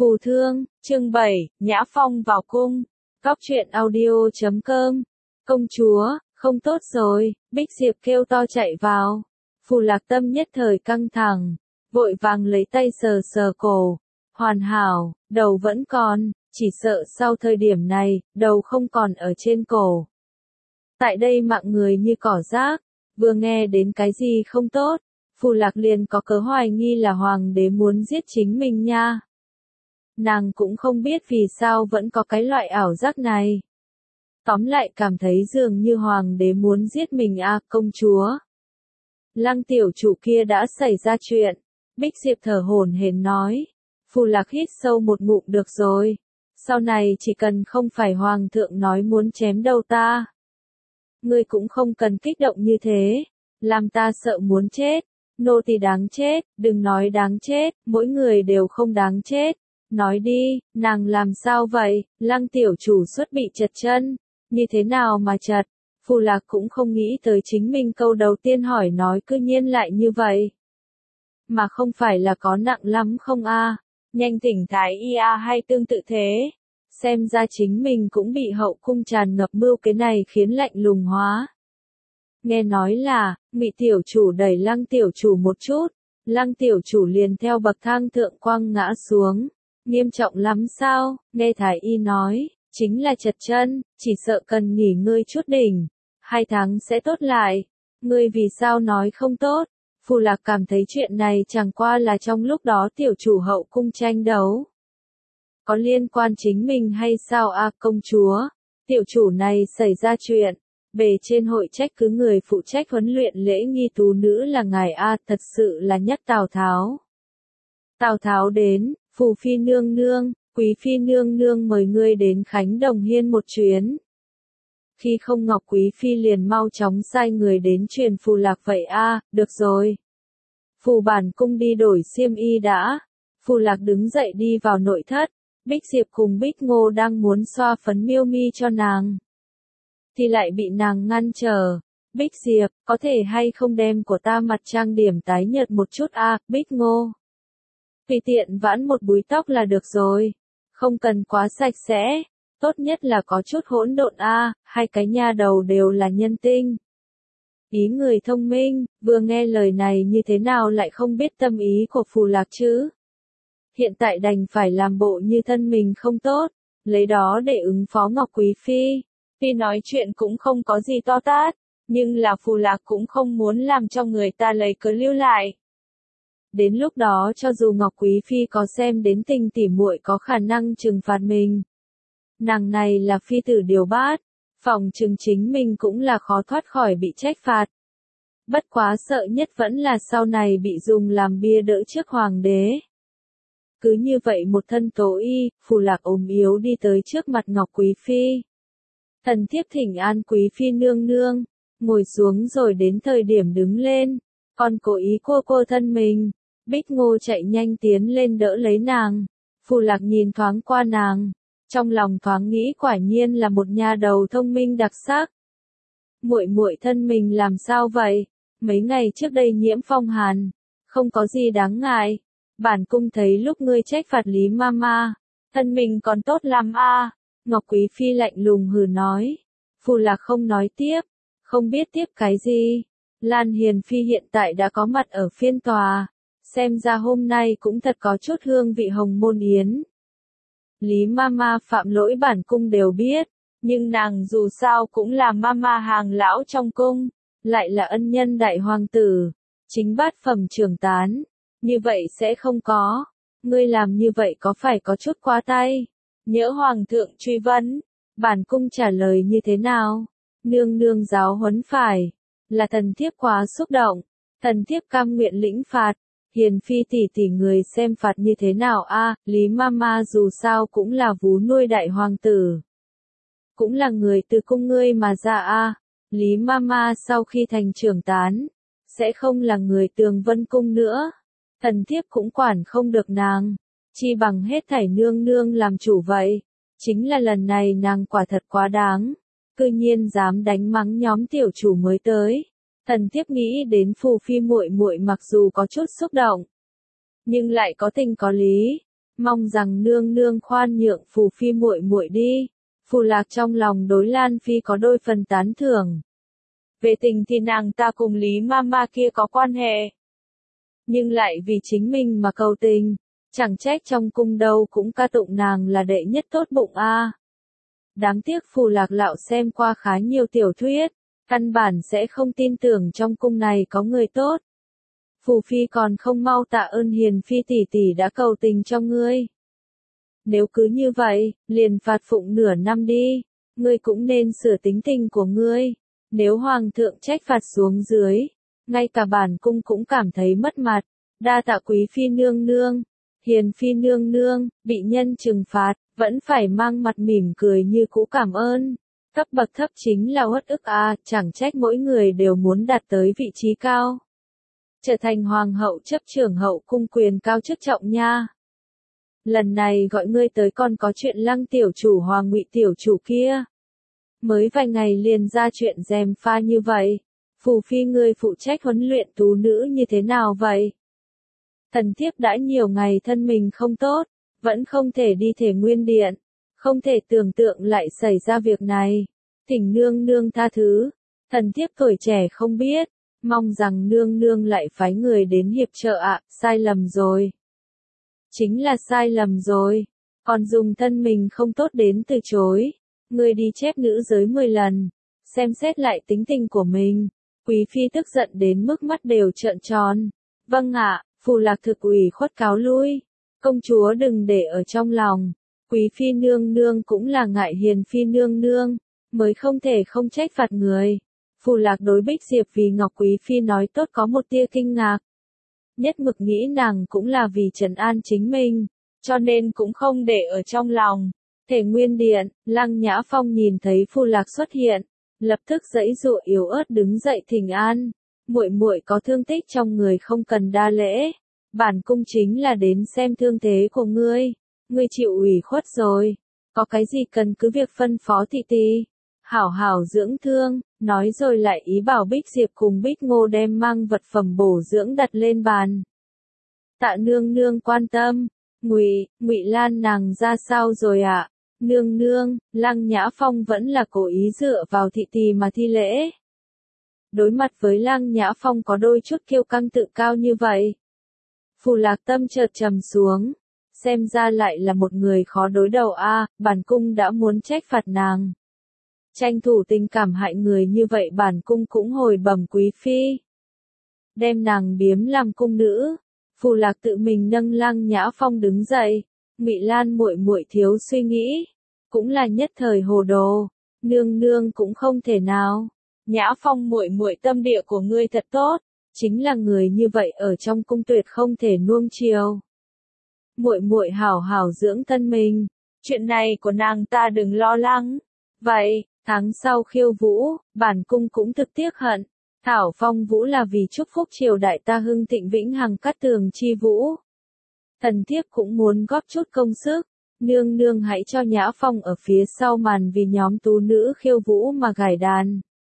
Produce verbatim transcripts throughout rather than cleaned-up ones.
Phù Thương, chương bảy, Nhã Phong vào cung. Cóc truyện audio chấm com. Công chúa, không tốt rồi, Bích Diệp kêu to chạy vào. Phù Lạc Tâm nhất thời căng thẳng, vội vàng lấy tay sờ sờ cổ. Hoàn hảo, đầu vẫn còn, chỉ sợ sau thời điểm này, đầu không còn ở trên cổ. Tại đây mạng người như cỏ rác, vừa nghe đến cái gì không tốt, Phù Lạc liền có cớ hoài nghi là hoàng đế muốn giết chính mình nha. Nàng cũng không biết vì sao vẫn có cái loại ảo giác này. Tóm lại cảm thấy dường như hoàng đế muốn giết mình à, công chúa. Lăng tiểu chủ kia đã xảy ra chuyện. Bích Diệp thở hổn hển nói. Phù Lạc hít sâu một ngụm được rồi. Sau này chỉ cần không phải hoàng thượng nói muốn chém đầu ta. Ngươi cũng không cần kích động như thế. Làm ta sợ muốn chết. Nô tỳ đáng chết, đừng nói đáng chết, mỗi người đều không đáng chết. Nói đi, nàng làm sao vậy? Lăng tiểu chủ xuất bị chật chân. Như thế nào mà chật? Phù Lạc cũng không nghĩ tới chính mình câu đầu tiên hỏi nói cư nhiên lại như vậy. Mà không phải là có nặng lắm không a? À? Nhanh thỉnh thái y a hay tương tự thế? Xem ra chính mình cũng bị hậu cung tràn ngập mưu cái này khiến lạnh lùng hóa. Nghe nói là, Ngụy tiểu chủ đẩy Lăng tiểu chủ một chút, Lăng tiểu chủ liền theo bậc thang thượng quăng ngã xuống. Nghiêm trọng lắm sao? Nghe thái y nói, chính là chật chân, chỉ sợ cần nghỉ ngơi chút đỉnh, hai tháng sẽ tốt lại. Ngươi vì sao nói không tốt? Phù Lạc cảm thấy chuyện này chẳng qua là trong lúc đó tiểu chủ hậu cung tranh đấu. Có liên quan chính mình hay sao a, à, công chúa? Tiểu chủ này xảy ra chuyện, bề trên hội trách cứ người phụ trách huấn luyện lễ nghi tú nữ là ngài a, à, thật sự là nhắc Tào Tháo. Tào Tháo đến, Phù Phi nương nương, Quý Phi nương nương mời ngươi đến Khánh Đồng Hiên một chuyến. Khi không Ngọc Quý Phi liền mau chóng sai người đến truyền Phù Lạc vậy a, à, được rồi. Phù bản cung đi đổi xiêm y đã. Phù Lạc đứng dậy đi vào nội thất. Bích Diệp cùng Bích Ngô đang muốn xoa phấn miêu mi cho nàng. Thì lại bị nàng ngăn trở. Bích Diệp, có thể hay không đem của ta mặt trang điểm tái nhợt một chút a, à, Bích Ngô. Tùy tiện vãn một búi tóc là được rồi. Không cần quá sạch sẽ. Tốt nhất là có chút hỗn độn a, à, hai cái nha đầu đều là nhân tinh. Ý người thông minh, vừa nghe lời này như thế nào lại không biết tâm ý của Phù Lạc chứ. Hiện tại đành phải làm bộ như thân mình không tốt, lấy đó để ứng phó Ngọc Quý Phi. Tuy nói chuyện cũng không có gì to tát, nhưng là Phù Lạc cũng không muốn làm cho người ta lấy cớ lưu lại. Đến lúc đó cho dù Ngọc Quý Phi có xem đến tình tỉ muội có khả năng trừng phạt mình. Nàng này là phi tử điều bát, phòng trừng chính mình cũng là khó thoát khỏi bị trách phạt. Bất quá sợ nhất vẫn là sau này bị dùng làm bia đỡ trước hoàng đế. Cứ như vậy một thân tố y, Phù Lạc ốm yếu đi tới trước mặt Ngọc Quý Phi. Thần thiếp thỉnh an Quý Phi nương nương, ngồi xuống rồi đến thời điểm đứng lên, còn cố ý cua cô thân mình. Bích Ngô chạy nhanh tiến lên đỡ lấy nàng. Phù Lạc nhìn thoáng qua nàng, trong lòng thoáng nghĩ quả nhiên là một nha đầu thông minh đặc sắc. Muội muội thân mình làm sao vậy? Mấy ngày trước đây nhiễm phong hàn, không có gì đáng ngại. Bản cung thấy lúc ngươi trách phạt Lý Mama, thân mình còn tốt lắm a. À. Ngọc Quý Phi lạnh lùng hừ nói. Phù Lạc không nói tiếp, không biết tiếp cái gì. Lan Hiền Phi hiện tại đã có mặt ở phiên tòa, xem ra hôm nay cũng thật có chút hương vị hồng môn yến. Lý Mama phạm lỗi bản cung đều biết, nhưng nàng dù sao cũng là Mama hàng lão trong cung, lại là ân nhân đại hoàng tử, chính bát phẩm trưởng tán. Như vậy sẽ không có. Ngươi làm như vậy có phải có chút quá tay? Nhỡ hoàng thượng truy vấn, bản cung trả lời như thế nào? Nương nương giáo huấn phải. Là thần thiếp quá xúc động. Thần thiếp cam nguyện lĩnh phạt. Hiền Phi tỷ tỷ người xem phạt như thế nào a? À, Lý Mama dù sao cũng là vú nuôi đại hoàng tử. Cũng là người từ cung ngươi mà ra a. À, Lý Mama sau khi thành trưởng tán, sẽ không là người Tường Vân cung nữa. Thần thiếp cũng quản không được nàng, chi bằng hết thảy nương nương làm chủ vậy. Chính là lần này nàng quả thật quá đáng, cư nhiên dám đánh mắng nhóm tiểu chủ mới tới. Thần thiếp nghĩ đến Phù Phi muội muội mặc dù có chút xúc động, nhưng lại có tình có lý. mong rằng nương nương khoan nhượng phù phi muội muội đi. Phù Lạc trong lòng đối Lan Phi có đôi phần tán thưởng. Về tình thì nàng ta cùng Lý Mama kia có quan hệ. Nhưng lại vì chính mình mà cầu tình, chẳng trách trong cung đâu cũng ca tụng nàng là đệ nhất tốt bụng a. À. Đáng tiếc Phù Lạc lão xem qua khá nhiều tiểu thuyết, căn bản sẽ không tin tưởng trong cung này có người tốt. Phù Phi còn không mau tạ ơn Hiền Phi tỷ tỷ đã cầu tình cho ngươi. Nếu cứ như vậy, liền phạt phụng nửa năm đi, ngươi cũng nên sửa tính tình của ngươi. Nếu Hoàng thượng trách phạt xuống dưới, ngay cả bản cung cũng cảm thấy mất mặt. Đa tạ Quý Phi nương nương, Hiền Phi nương nương, bị nhân trừng phạt, vẫn phải mang mặt mỉm cười như cũ cảm ơn. Cấp bậc thấp chính là uất ức à, chẳng trách mỗi người đều muốn đạt tới vị trí cao. Trở thành hoàng hậu chấp trưởng hậu cung quyền cao chức trọng nha. Lần này gọi ngươi tới còn có chuyện Lăng tiểu chủ Hoàng Ngụy tiểu chủ kia. Mới vài ngày liền ra chuyện gièm pha như vậy. Phù Phi ngươi phụ trách huấn luyện tú nữ như thế nào vậy? Thần thiếp đã nhiều ngày thân mình không tốt, vẫn không thể đi Thể Nguyên Điện. Không thể tưởng tượng lại xảy ra việc này. Thỉnh nương nương tha thứ. Thần thiếp tuổi trẻ không biết. Mong rằng nương nương lại phái người đến hiệp trợ ạ, à, sai lầm rồi. Chính là sai lầm rồi. Còn dùng thân mình không tốt đến từ chối. Người đi chép nữ giới mười lần. Xem xét lại tính tình của mình. Quý Phi tức giận đến mức mắt đều trợn tròn. Vâng ạ, Phù Lạc thực ủy khuất cáo lui. Công chúa đừng để ở trong lòng. Quý Phi nương nương cũng là ngại Hiền Phi nương nương. Mới không thể không trách phạt người. Phù Lạc đối Bích Diệp vì Ngọc Quý Phi nói tốt có một tia kinh ngạc. Nhất mực nghĩ nàng cũng là vì trấn an chính mình, cho nên cũng không để ở trong lòng. Thể Nguyên Điện, Lăng Nhã Phong nhìn thấy Phù Lạc xuất hiện, lập tức giãy giụa yếu ớt đứng dậy thỉnh an. Muội muội có thương tích trong người không cần đa lễ, bản cung chính là đến xem thương thế của ngươi. Ngươi chịu ủy khuất rồi, có cái gì cần cứ việc phân phó thị tỷ. Hảo hảo dưỡng thương, nói rồi lại ý bảo Bích Diệp cùng Bích Ngô đem mang vật phẩm bổ dưỡng đặt lên bàn. Tạ nương nương quan tâm, Ngụy, Ngụy Lan nàng ra sao rồi ạ? À? Nương nương, Lăng Nhã Phong vẫn là cố ý dựa vào thị tỷ mà thi lễ. Đối mặt với Lăng Nhã Phong có đôi chút kiêu căng tự cao như vậy. Phù Lạc tâm chợt trầm xuống, xem ra lại là một người khó đối đầu a, à, bản cung đã muốn trách phạt nàng. Tranh thủ tình cảm hại người như vậy bản cung cũng hồi bẩm Quý Phi. Đem nàng biếm làm cung nữ. Phù Lạc tự mình nâng Lăng Nhã Phong đứng dậy. Ngụy Lan muội muội thiếu suy nghĩ. Cũng là nhất thời hồ đồ. Nương nương cũng không thể nào. Nhã Phong muội muội tâm địa của ngươi thật tốt. Chính là người như vậy ở trong cung tuyệt không thể nuông chiều. Muội muội hảo hảo dưỡng thân mình. Chuyện này của nàng ta đừng lo lắng. Vậy, tháng sau khiêu vũ, bản cung cũng thực tiếc hận. Thảo phong vũ là vì chúc phúc triều đại ta hưng thịnh vĩnh hằng cát tường chi vũ. Thần thiếp cũng muốn góp chút công sức. Nương nương hãy cho Nhã Phong ở phía sau màn vì nhóm tú nữ khiêu vũ mà gảy đàn.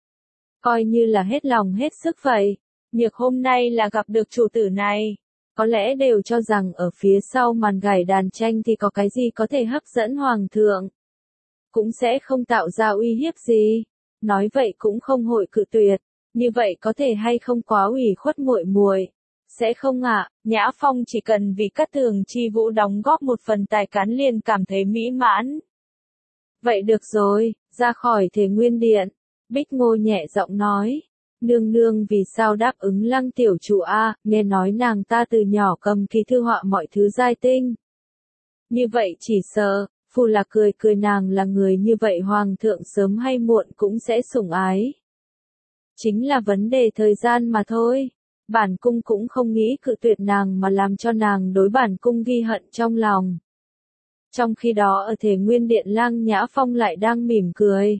Coi như là hết lòng hết sức vậy. Nhược hôm nay là gặp được chủ tử này. Có lẽ đều cho rằng ở phía sau màn gảy đàn tranh thì có cái gì có thể hấp dẫn hoàng thượng. Cũng sẽ không tạo ra uy hiếp gì. Nói vậy cũng không hội cự tuyệt. Như vậy có thể hay không quá ủy khuất muội muội? Sẽ không ạ, à, Nhã Phong chỉ cần vì cát tường chi vũ đóng góp một phần tài cán liền cảm thấy mỹ mãn. Vậy được rồi, ra khỏi Thể Nguyên Điện. Bích Ngô nhẹ giọng nói. Nương nương vì sao đáp ứng Lăng tiểu chủ a, à, nghe nói nàng ta từ nhỏ cầm kỳ thư họa mọi thứ giai tinh. Như vậy chỉ sợ, Phù Lạc cười cười nàng là người như vậy hoàng thượng sớm hay muộn cũng sẽ sủng ái. Chính là vấn đề thời gian mà thôi. Bản cung cũng không nghĩ cự tuyệt nàng mà làm cho nàng đối bản cung ghi hận trong lòng. Trong khi đó ở Thể Nguyên Điện Lăng Nhã Phong lại đang mỉm cười.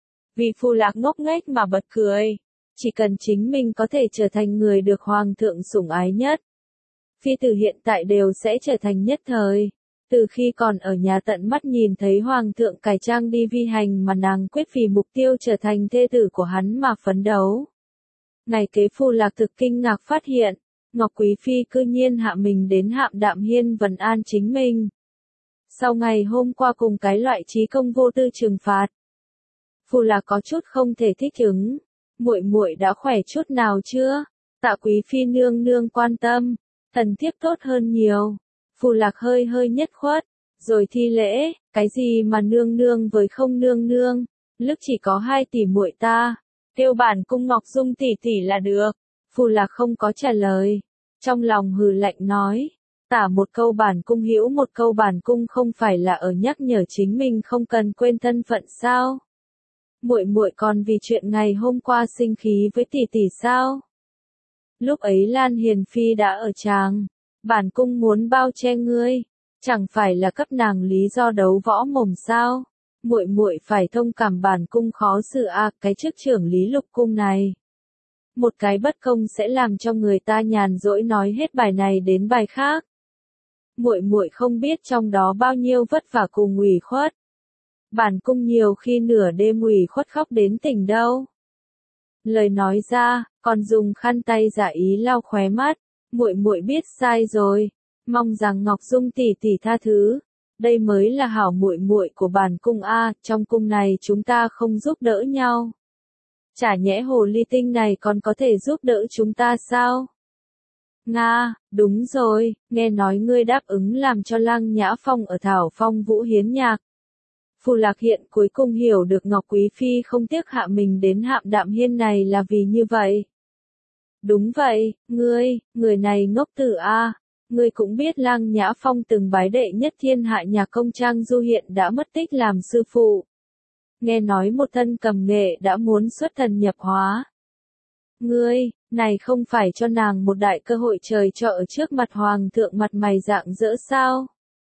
Vì Phù Lạc ngốc nghếch mà bật cười. Chỉ cần chính mình có thể trở thành người được hoàng thượng sủng ái nhất. Phi tử hiện tại đều sẽ trở thành nhất thời. Từ khi còn ở nhà tận mắt nhìn thấy hoàng thượng cải trang đi vi hành mà nàng quyết vì mục tiêu trở thành thê tử của hắn mà phấn đấu. Ngày kế Phù Lạc thực kinh ngạc phát hiện, Ngọc Quý Phi cư nhiên hạ mình đến Hạm Đạm Hiên vấn an chính mình. Sau ngày hôm qua cùng cái loại trí công vô tư trừng phạt, Phù Lạc có chút không thể thích ứng. Muội muội đã khỏe chút nào chưa? Tạ Quý Phi nương nương quan tâm, thần thiếp tốt hơn nhiều. Phù Lạc hơi hơi nhất khuất, rồi thi lễ, cái gì mà nương nương với không nương nương, lúc chỉ có hai tỷ muội ta, kêu bản cung Ngọc Dung tỷ tỷ là được. Phù Lạc không có trả lời, trong lòng hừ lạnh nói, tả một câu bản cung hữu một câu bản cung không phải là ở nhắc nhở chính mình không cần quên thân phận sao? Muội muội còn vì chuyện ngày hôm qua sinh khí với tỷ tỷ sao? Lúc ấy Lan Hiền Phi đã ở tràng, bản cung muốn bao che ngươi, chẳng phải là cấp nàng lý do đấu võ mồm sao? Muội muội phải thông cảm bản cung khó xử à, cái chức trưởng lý lục cung này. Một cái bất công sẽ làm cho người ta nhàn rỗi nói hết bài này đến bài khác. Muội muội không biết trong đó bao nhiêu vất vả cùng ủy khuất. Bản cung nhiều khi nửa đêm ủy khuất khóc đến tỉnh đâu. Lời nói ra, còn dùng khăn tay giả ý lau khóe mắt. Muội muội biết sai rồi, mong rằng Ngọc Dung tỷ tỷ tha thứ. Đây mới là hảo muội muội của bản cung a, trong cung này chúng ta không giúp đỡ nhau. Chả nhẽ hồ ly tinh này còn có thể giúp đỡ chúng ta sao? Nga, đúng rồi, nghe nói ngươi đáp ứng làm cho Lăng Nhã Phong ở Thảo Phong Vũ hiến nhạc. Phù Lạc hiện cuối cùng hiểu được Ngọc Quý Phi không tiếc hạ mình đến Hạm Đạm Hiên này là vì như vậy. Đúng vậy, ngươi, người này ngốc tử a, ngươi cũng biết Lăng Nhã Phong từng bái đệ nhất thiên hạ nhạc công Trang Du hiện đã mất tích làm sư phụ. Nghe nói một thân cầm nghệ đã muốn xuất thần nhập hóa. Ngươi, này không phải cho nàng một đại cơ hội trời cho ở trước mặt hoàng thượng mặt mày rạng rỡ sao?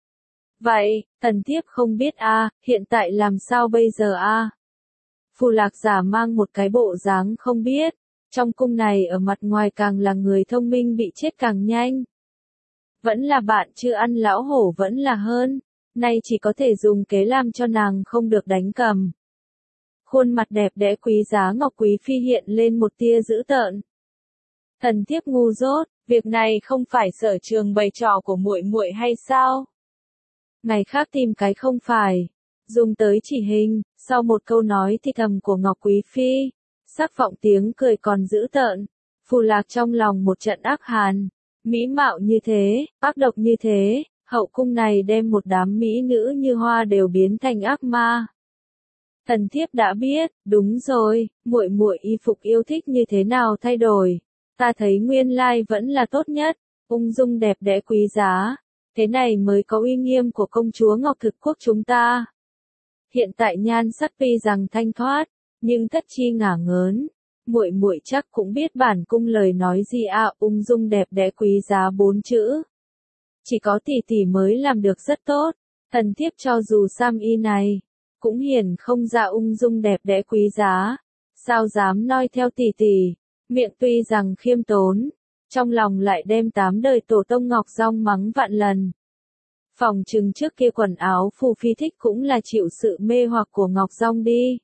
Vậy, thần thiếp không biết a, hiện tại làm sao bây giờ a? Phù Lạc giả mang một cái bộ dáng không biết, trong cung này ở mặt ngoài càng là người thông minh bị chết càng nhanh. Vẫn là bạn chưa ăn lão hổ vẫn là hơn, nay chỉ có thể dùng kế làm cho nàng không được đánh cầm. Khuôn mặt đẹp đẽ quý giá Ngọc Quý Phi hiện lên một tia dữ tợn. Thần thiếp ngu dốt, việc này không phải sở trường bày trò của muội muội hay sao? Ngày khác tìm cái không phải, dùng tới chỉ hình, sau một câu nói thì thầm của Ngọc Quý Phi, sắc vọng tiếng cười còn dữ tợn, Phù Lạc trong lòng một trận ác hàn, mỹ mạo như thế, ác độc như thế, hậu cung này đem một đám mỹ nữ như hoa đều biến thành ác ma. Thần thiếp đã biết, đúng rồi, muội muội y phục yêu thích như thế nào thay đổi, ta thấy nguyên lai vẫn là tốt nhất, ung dung đẹp đẽ quý giá, thế này mới có uy nghiêm của công chúa Ngọc Thực Quốc chúng ta. Hiện tại nhan sắc tuy rằng thanh thoát, nhưng thất chi ngả ngớn, muội muội chắc cũng biết bản cung lời nói gì à, ung dung đẹp đẽ quý giá bốn chữ. Chỉ có tỷ tỷ mới làm được rất tốt, thần thiếp cho dù sam y này cũng hiển không ra ung dung đẹp đẽ quý giá, sao dám noi theo tỷ tỷ, miệng tuy rằng khiêm tốn, trong lòng lại đem tám đời tổ tông Ngọc Dong mắng vạn lần. Phòng trừng trước kia quần áo Phù Phi thích cũng là chịu sự mê hoặc của Ngọc Dong đi.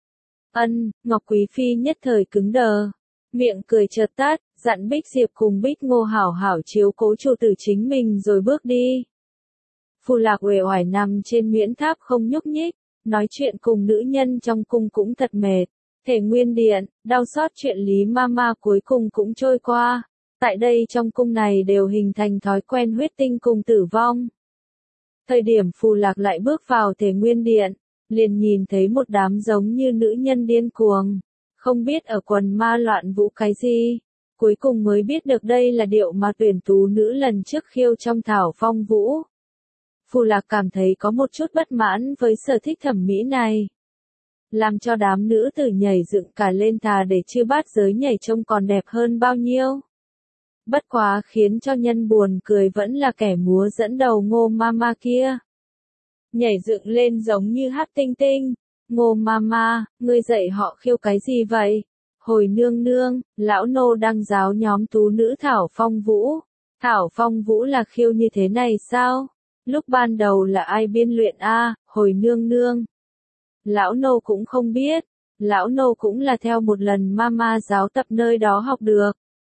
Ân, Ngọc Quý Phi nhất thời cứng đờ, miệng cười chợt tắt, dặn Bích Diệp cùng Bích Ngô hảo hảo chiếu cố chủ tử chính mình rồi bước đi. Phù Lạc uể oải nằm trên miễn tháp không nhúc nhích. Nói chuyện cùng nữ nhân trong cung cũng thật mệt. Thể Nguyên Điện, đau xót chuyện Lý Mama cuối cùng cũng trôi qua. Tại đây trong cung này đều hình thành thói quen huyết tinh cùng tử vong. Thời điểm Phù Lạc lại bước vào Thể Nguyên Điện, liền nhìn thấy một đám giống như nữ nhân điên cuồng. Không biết ở quần ma loạn vũ cái gì. Cuối cùng mới biết được đây là điệu mà tuyển tú nữ lần trước khiêu trong Thảo Phong Vũ. Phù Lạc cảm thấy có một chút bất mãn với sở thích thẩm mỹ này. Làm cho đám nữ tử nhảy dựng cả lên thà để chư bát giới nhảy trông còn đẹp hơn bao nhiêu. Bất quá khiến cho nhân buồn cười vẫn là kẻ múa dẫn đầu Ngô Mama kia. Nhảy dựng lên giống như hát tinh tinh. Ngô Mama, ngươi dạy họ khiêu cái gì vậy? Hồi nương nương, lão nô đang giáo nhóm tú nữ Thảo Phong Vũ. Thảo Phong Vũ là khiêu như thế này sao? Lúc ban đầu là ai biên luyện a, à, hồi nương nương? Lão nô cũng không biết, lão nô cũng là theo một lần mama giáo tập nơi đó học được.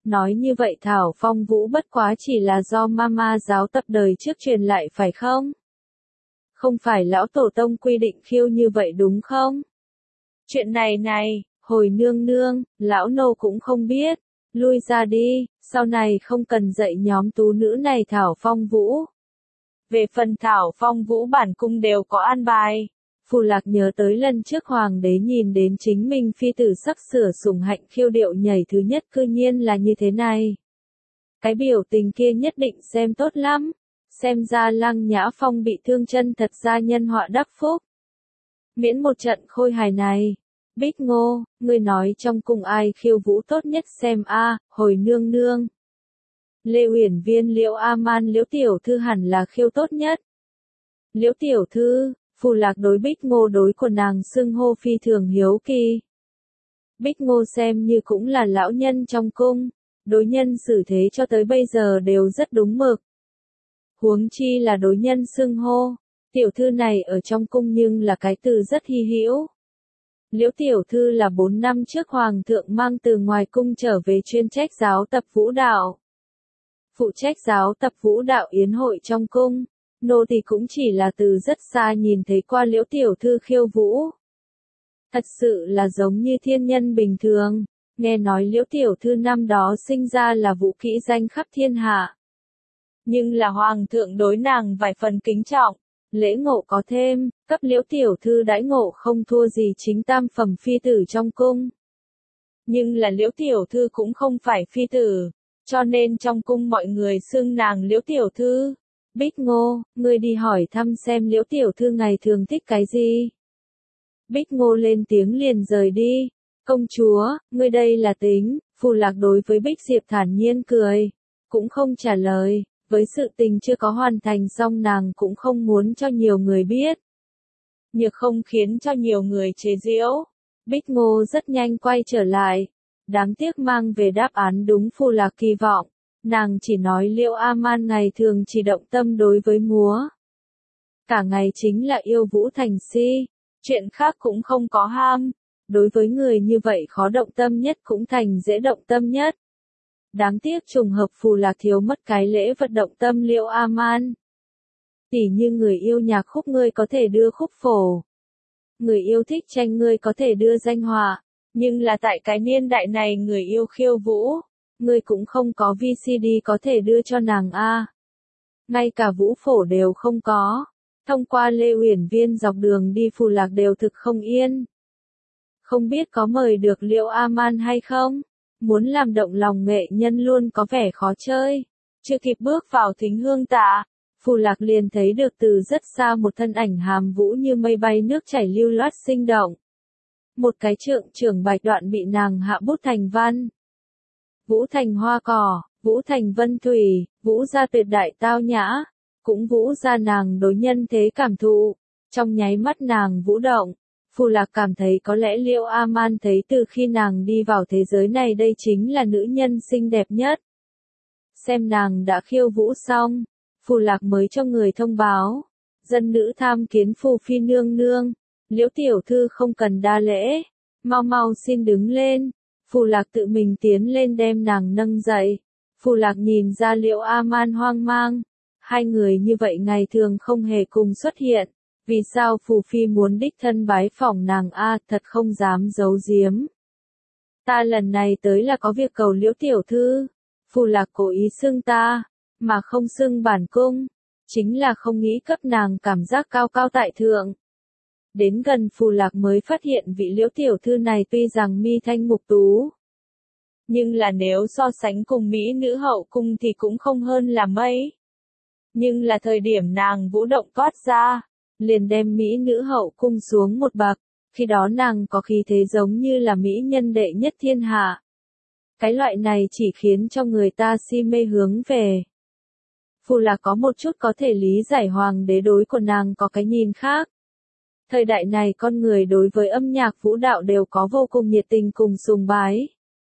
Nói như vậy Thảo Phong Vũ bất quá chỉ là do mama giáo tập đời trước truyền lại phải không? Không phải lão tổ tông quy định khiêu như vậy đúng không? Chuyện này này, hồi nương nương, lão nô cũng không biết, lui ra đi, sau này không cần dạy nhóm tú nữ này Thảo Phong Vũ. Về phần Thảo Phong Vũ bản cung đều có an bài. Phù Lạc nhớ tới lần trước hoàng đế nhìn đến chính mình phi tử sắc sửa sủng hạnh khiêu điệu nhảy thứ nhất cư nhiên là như thế này. Cái biểu tình kia nhất định xem tốt lắm, xem ra Lăng Nhã Phong bị thương chân thật ra nhân họa đắc phúc. Miễn một trận khôi hài này. Bích Ngô, ngươi nói trong cung ai khiêu vũ tốt nhất xem a, hồi nương nương. Lê Uyển Viên Liễu A Man Liễu tiểu thư hẳn là khiêu tốt nhất. Liễu tiểu thư, Phù Lạc đối Bích Ngô đối của nàng xưng hô phi thường hiếu kỳ. Bích Ngô xem như cũng là lão nhân trong cung, đối nhân xử thế cho tới bây giờ đều rất đúng mực. Huống chi là đối nhân xưng hô, tiểu thư này ở trong cung nhưng là cái từ rất hy hữu. Liễu tiểu thư là bốn năm trước hoàng thượng mang từ ngoài cung trở về chuyên trách giáo tập vũ đạo. Phụ trách giáo tập vũ đạo yến hội trong cung, nô thì cũng chỉ là từ rất xa nhìn thấy qua liễu tiểu thư khiêu vũ. Thật sự là giống như thiên nhân bình thường, nghe nói liễu tiểu thư năm đó sinh ra là vũ kỹ danh khắp thiên hạ. Nhưng là hoàng thượng đối nàng vài phần kính trọng, lễ ngộ có thêm, cấp liễu tiểu thư đãi ngộ không thua gì chính tam phẩm phi tử trong cung. Nhưng là liễu tiểu thư cũng không phải phi tử, cho nên trong cung mọi người xưng nàng liễu tiểu thư. Bích Ngô, ngươi đi hỏi thăm xem liễu tiểu thư ngày thường thích cái gì. Bích Ngô lên tiếng liền rời đi. Công chúa, ngươi đây là tính, Phù Lạc đối với Bích Diệp thản nhiên cười, cũng không trả lời. Với sự tình chưa có hoàn thành xong nàng cũng không muốn cho nhiều người biết. Nhược không khiến cho nhiều người chế giễu. Bích Ngô rất nhanh quay trở lại. Đáng tiếc mang về đáp án đúng Phù Lạc kỳ vọng. Nàng chỉ nói Liễu A Man ngày thường chỉ động tâm đối với múa. Cả ngày chính là yêu vũ thành si. Chuyện khác cũng không có ham. Đối với người như vậy khó động tâm nhất cũng thành dễ động tâm nhất. Đáng tiếc trùng hợp Phù Lạc thiếu mất cái lễ vật động tâm Liễu A Man. Tỉ như người yêu nhạc khúc ngươi có thể đưa khúc phổ. Người yêu thích tranh ngươi có thể đưa danh họa. Nhưng là tại cái niên đại này người yêu khiêu vũ, ngươi cũng không có vê xê đê có thể đưa cho nàng a. Ngay cả vũ phổ đều không có. Thông qua Lê Uyển Viên dọc đường đi Phù Lạc đều thực không yên. Không biết có mời được Liễu A Man hay không? Muốn làm động lòng nghệ nhân luôn có vẻ khó chơi. Chưa kịp bước vào thính hương tạ, Phù Lạc liền thấy được từ rất xa một thân ảnh hàm vũ như mây bay nước chảy lưu loát sinh động. Một cái trượng trưởng bạch đoạn bị nàng hạ bút thành văn. Vũ thành hoa cỏ, vũ thành vân thủy, vũ ra tuyệt đại tao nhã, cũng vũ ra nàng đối nhân thế cảm thụ. Trong nháy mắt nàng vũ động. Phù Lạc cảm thấy có lẽ Liễu A Man thấy từ khi nàng đi vào thế giới này đây chính là nữ nhân xinh đẹp nhất. Xem nàng đã khiêu vũ xong, Phù Lạc mới cho người thông báo. Dân nữ tham kiến Phù Phi nương nương, Liễu tiểu thư không cần đa lễ, mau mau xin đứng lên. Phù Lạc tự mình tiến lên đem nàng nâng dậy. Phù Lạc nhìn ra Liễu A Man hoang mang. Hai người như vậy ngày thường không hề cùng xuất hiện. Vì sao Phù Phi muốn đích thân bái phỏng nàng a, thật không dám giấu giếm. Ta lần này tới là có việc cầu Liễu tiểu thư. Phù Lạc cố ý xưng ta, mà không xưng bản cung. Chính là không nghĩ cấp nàng cảm giác cao cao tại thượng. Đến gần Phù Lạc mới phát hiện vị Liễu tiểu thư này tuy rằng mi thanh mục tú. Nhưng là nếu so sánh cùng mỹ nữ hậu cung thì cũng không hơn là mấy. Nhưng là thời điểm nàng vũ động toát ra. Liền đem mỹ nữ hậu cung xuống một bậc, khi đó nàng có khí thế giống như là mỹ nhân đệ nhất thiên hạ. Cái loại này chỉ khiến cho người ta si mê hướng về. Phù Lạc có một chút có thể lý giải hoàng đế đối của nàng có cái nhìn khác. Thời đại này con người đối với âm nhạc vũ đạo đều có vô cùng nhiệt tình cùng sùng bái.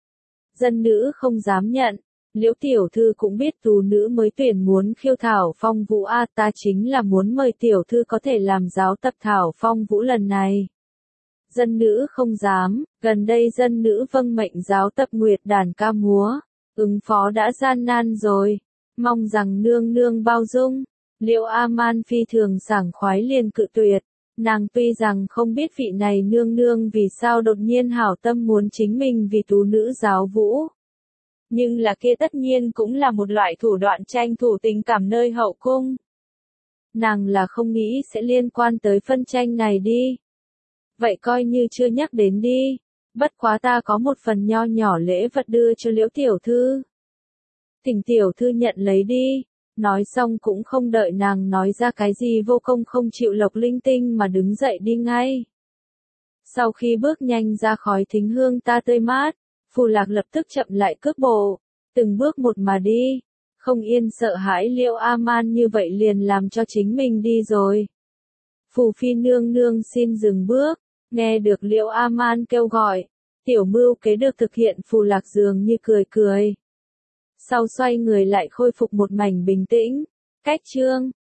Dân nữ không dám nhận. Liễu tiểu thư cũng biết tú nữ mới tuyển muốn khiêu Thảo Phong Vũ a, ta chính là muốn mời tiểu thư có thể làm giáo tập Thảo Phong Vũ lần này. Dân nữ không dám, gần đây dân nữ vâng mệnh giáo tập nguyệt đàn ca múa, ứng phó đã gian nan rồi, mong rằng nương nương bao dung. Liễu A-man phi thường sảng khoái liền cự tuyệt, nàng tuy rằng không biết vị này nương nương vì sao đột nhiên hảo tâm muốn chính mình vì tú nữ giáo vũ. Nhưng là kia tất nhiên cũng là một loại thủ đoạn tranh thủ tình cảm nơi hậu cung. Nàng là không nghĩ sẽ liên quan tới phân tranh này đi. Vậy coi như chưa nhắc đến đi, bất quá ta có một phần nho nhỏ lễ vật đưa cho Liễu tiểu thư. Thỉnh tiểu thư nhận lấy đi. Nói xong cũng không đợi nàng nói ra cái gì vô công không chịu lộc linh tinh mà đứng dậy đi ngay. Sau khi bước nhanh ra khỏi thính hương ta tươi mát, Phù Lạc lập tức chậm lại cước bộ, từng bước một mà đi, không yên sợ hãi Liễu A-man như vậy liền làm cho chính mình đi rồi. Phù phi nương nương xin dừng bước, nghe được Liễu A-man kêu gọi, tiểu mưu kế được thực hiện. Phù Lạc dường như cười cười. Sau xoay người lại khôi phục một mảnh bình tĩnh. Cách chương